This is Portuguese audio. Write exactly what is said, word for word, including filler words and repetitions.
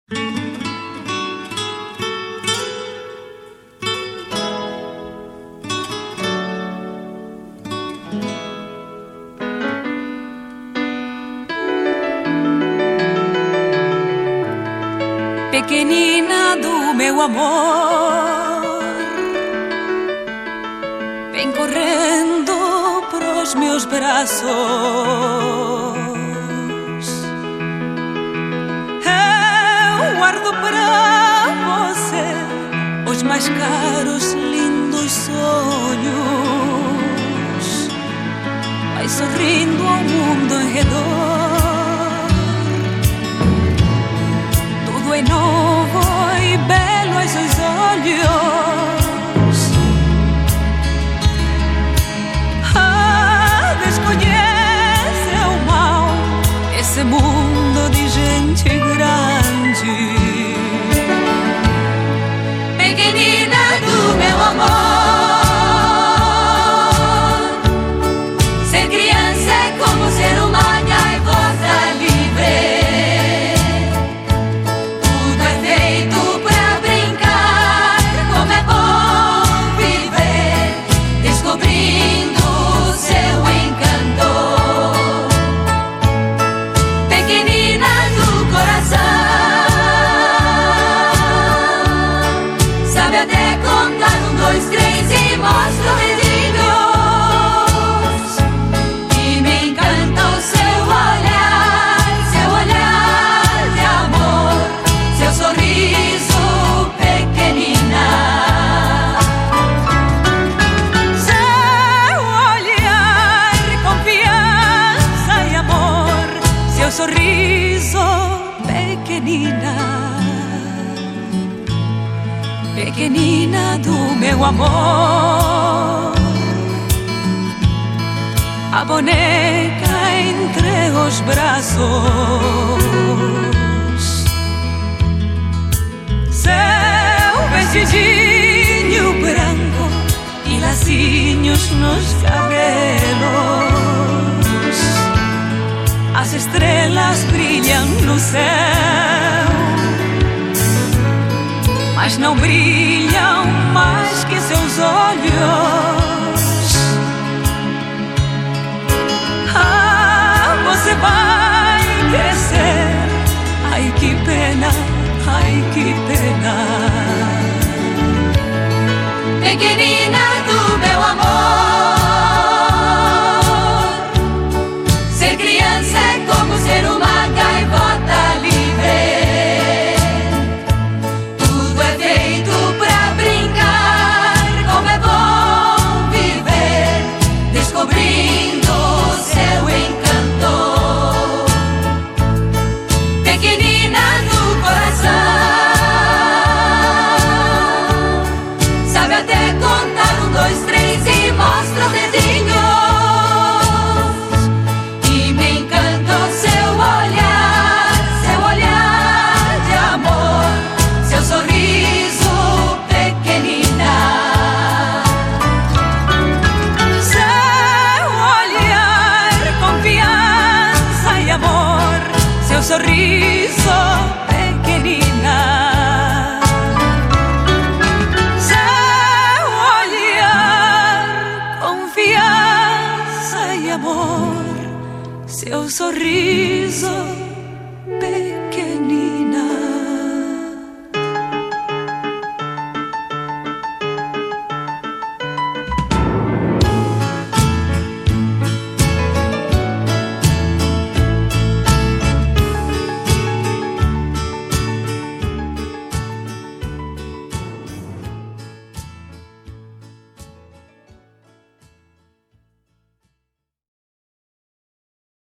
Pequenina do meu amor, vem correndo pros meus braços. Eu guardo para você os mais caros, lindos sonhos. Vai sorrindo ao mundo em redor. É novo e belo aos seus olhos. Ah, desconhece o mal, esse mundo de gente grande. Pequenina do meu amor, ser criança é como ser humana e voz livre. Sorriso, pequenina, pequenina do meu amor, a boneca entre os braços, seu vestidinho branco e lacinhos nos cabelos. As estrelas brilham no céu, mas não brilham mais que seus olhos. Ah, você vai crescer, ai que pena, ai que pena. Pequenina do meu amor,